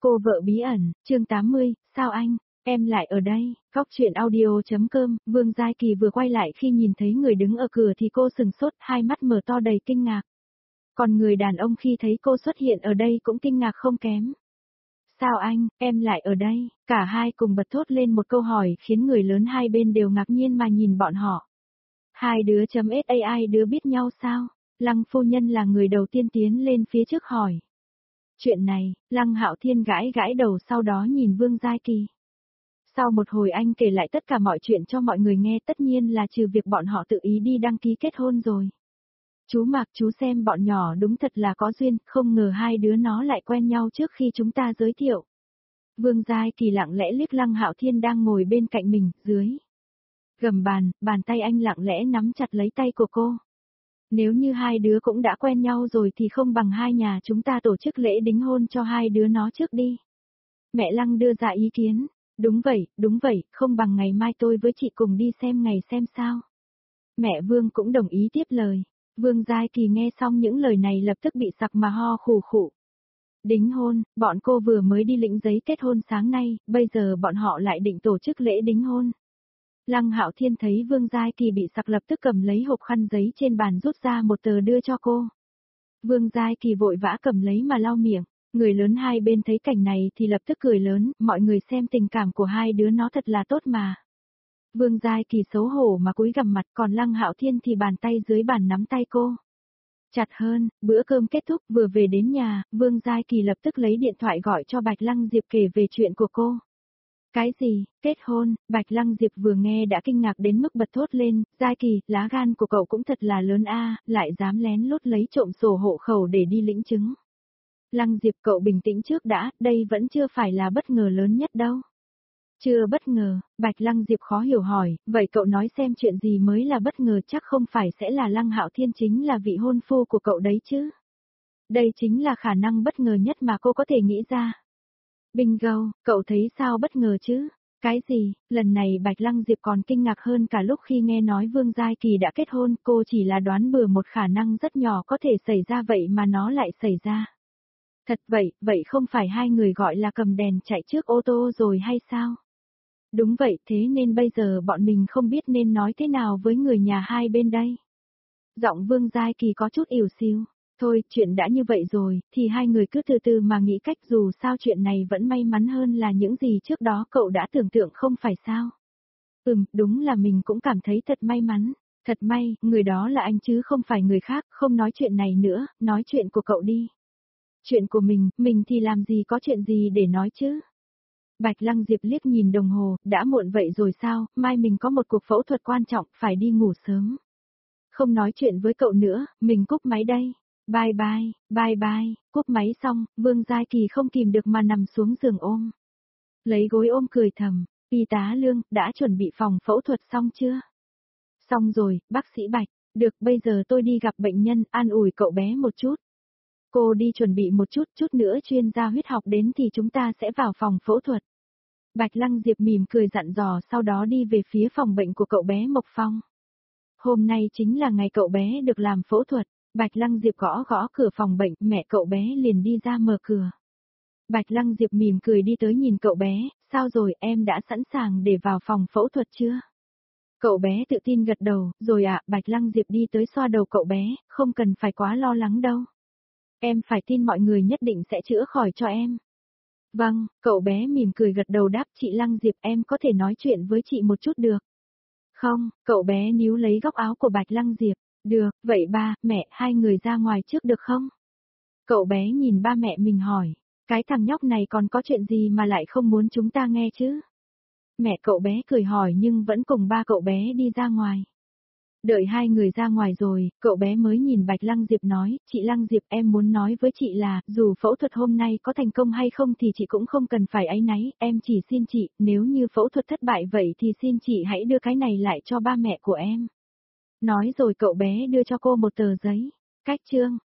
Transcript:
Cô vợ bí ẩn, chương 80, sao anh, em lại ở đây, góc chuyện audio.com, Vương Giai Kỳ vừa quay lại khi nhìn thấy người đứng ở cửa thì cô sừng sốt, hai mắt mở to đầy kinh ngạc. Còn người đàn ông khi thấy cô xuất hiện ở đây cũng kinh ngạc không kém. Sao anh, em lại ở đây, cả hai cùng bật thốt lên một câu hỏi khiến người lớn hai bên đều ngạc nhiên mà nhìn bọn họ. Hai đứa chấm SAI đứa biết nhau sao? Lăng phu nhân là người đầu tiên tiến lên phía trước hỏi. Chuyện này, Lăng Hạo Thiên gãi gãi đầu sau đó nhìn Vương Giai Kỳ. Sau một hồi anh kể lại tất cả mọi chuyện cho mọi người nghe, tất nhiên là trừ việc bọn họ tự ý đi đăng ký kết hôn rồi. Chú Mạc, chú xem bọn nhỏ đúng thật là có duyên, không ngờ hai đứa nó lại quen nhau trước khi chúng ta giới thiệu. Vương Giai Kỳ lặng lẽ liếc Lăng Hạo Thiên đang ngồi bên cạnh mình, dưới gầm bàn, bàn tay anh lặng lẽ nắm chặt lấy tay của cô. Nếu như hai đứa cũng đã quen nhau rồi thì không bằng hai nhà chúng ta tổ chức lễ đính hôn cho hai đứa nó trước đi. Mẹ Lăng đưa ra ý kiến. Đúng vậy, không bằng ngày mai tôi với chị cùng đi xem ngày xem sao. Mẹ Vương cũng đồng ý tiếp lời. Vương Giai Kỳ nghe xong những lời này lập tức bị sặc mà ho khủ khụ. Đính hôn, bọn cô vừa mới đi lĩnh giấy kết hôn sáng nay, bây giờ bọn họ lại định tổ chức lễ đính hôn. Lăng Hạo Thiên thấy Vương Giai Kỳ bị sặc lập tức cầm lấy hộp khăn giấy trên bàn rút ra một tờ đưa cho cô. Vương Giai Kỳ vội vã cầm lấy mà lau miệng, người lớn hai bên thấy cảnh này thì lập tức cười lớn, mọi người xem tình cảm của hai đứa nó thật là tốt mà. Vương Giai Kỳ xấu hổ mà cúi gằm mặt, còn Lăng Hạo Thiên thì bàn tay dưới bàn nắm tay cô. Chặt hơn, bữa cơm kết thúc vừa về đến nhà, Vương Giai Kỳ lập tức lấy điện thoại gọi cho Bạch Lăng Diệp kể về chuyện của cô. Cái gì, kết hôn, Bạch Lăng Diệp vừa nghe đã kinh ngạc đến mức bật thốt lên, Giai Kỳ, lá gan của cậu cũng thật là lớn a, lại dám lén lút lấy trộm sổ hộ khẩu để đi lĩnh chứng. Lăng Diệp, cậu bình tĩnh trước đã, đây vẫn chưa phải là bất ngờ lớn nhất đâu. Chưa bất ngờ, Bạch Lăng Diệp khó hiểu hỏi, vậy cậu nói xem chuyện gì mới là bất ngờ, chắc không phải sẽ là Lăng Hạo Thiên chính là vị hôn phu của cậu đấy chứ. Đây chính là khả năng bất ngờ nhất mà cô có thể nghĩ ra. Bingo, cậu thấy sao bất ngờ chứ? Cái gì, lần này Bạch Lăng Diệp còn kinh ngạc hơn cả lúc khi nghe nói Vương Giai Kỳ đã kết hôn, cô chỉ là đoán bừa một khả năng rất nhỏ có thể xảy ra vậy mà nó lại xảy ra. Thật vậy không phải hai người gọi là cầm đèn chạy trước ô tô rồi hay sao? Đúng vậy, thế nên bây giờ bọn mình không biết nên nói thế nào với người nhà hai bên đây. Giọng Vương Giai Kỳ có chút ỉu xìu. Thôi, chuyện đã như vậy rồi, thì hai người cứ từ từ mà nghĩ cách, dù sao chuyện này vẫn may mắn hơn là những gì trước đó cậu đã tưởng tượng không phải sao. Đúng là mình cũng cảm thấy thật may mắn. Thật may, người đó là anh chứ không phải người khác, không nói chuyện này nữa, nói chuyện của cậu đi. Chuyện của mình thì làm gì có chuyện gì để nói chứ. Bạch Lăng Diệp liếc nhìn đồng hồ, đã muộn vậy rồi sao, mai mình có một cuộc phẫu thuật quan trọng, phải đi ngủ sớm. Không nói chuyện với cậu nữa, mình cúp máy đây. Bye bye, cúp máy xong, Vương Giai Kỳ không kìm được mà nằm xuống giường ôm. Lấy gối ôm cười thầm, y tá Lương, đã chuẩn bị phòng phẫu thuật xong chưa? Xong rồi, bác sĩ Bạch, được bây giờ tôi đi gặp bệnh nhân, an ủi cậu bé một chút. Cô đi chuẩn bị một chút nữa chuyên gia huyết học đến thì chúng ta sẽ vào phòng phẫu thuật. Bạch Lăng Diệp mỉm cười dặn dò sau đó đi về phía phòng bệnh của cậu bé Mộc Phong. Hôm nay chính là ngày cậu bé được làm phẫu thuật. Bạch Lăng Diệp gõ cửa phòng bệnh, mẹ cậu bé liền đi ra mở cửa. Bạch Lăng Diệp mỉm cười đi tới nhìn cậu bé, sao rồi, em đã sẵn sàng để vào phòng phẫu thuật chưa? Cậu bé tự tin gật đầu, rồi ạ, Bạch Lăng Diệp đi tới xoa đầu cậu bé, không cần phải quá lo lắng đâu. Em phải tin mọi người nhất định sẽ chữa khỏi cho em. Vâng, cậu bé mỉm cười gật đầu đáp, chị Lăng Diệp, em có thể nói chuyện với chị một chút được. Không, cậu bé níu lấy góc áo của Bạch Lăng Diệp. Được, vậy ba, mẹ, hai người ra ngoài trước được không? Cậu bé nhìn ba mẹ mình hỏi, cái thằng nhóc này còn có chuyện gì mà lại không muốn chúng ta nghe chứ? Mẹ cậu bé cười hỏi nhưng vẫn cùng ba cậu bé đi ra ngoài. Đợi hai người ra ngoài rồi, cậu bé mới nhìn Bạch Lăng Diệp nói, chị Lăng Diệp, em muốn nói với chị là, dù phẫu thuật hôm nay có thành công hay không thì chị cũng không cần phải áy náy, em chỉ xin chị, nếu như phẫu thuật thất bại vậy thì xin chị hãy đưa cái này lại cho ba mẹ của em. Nói rồi cậu bé đưa cho cô một tờ giấy. Cách chương,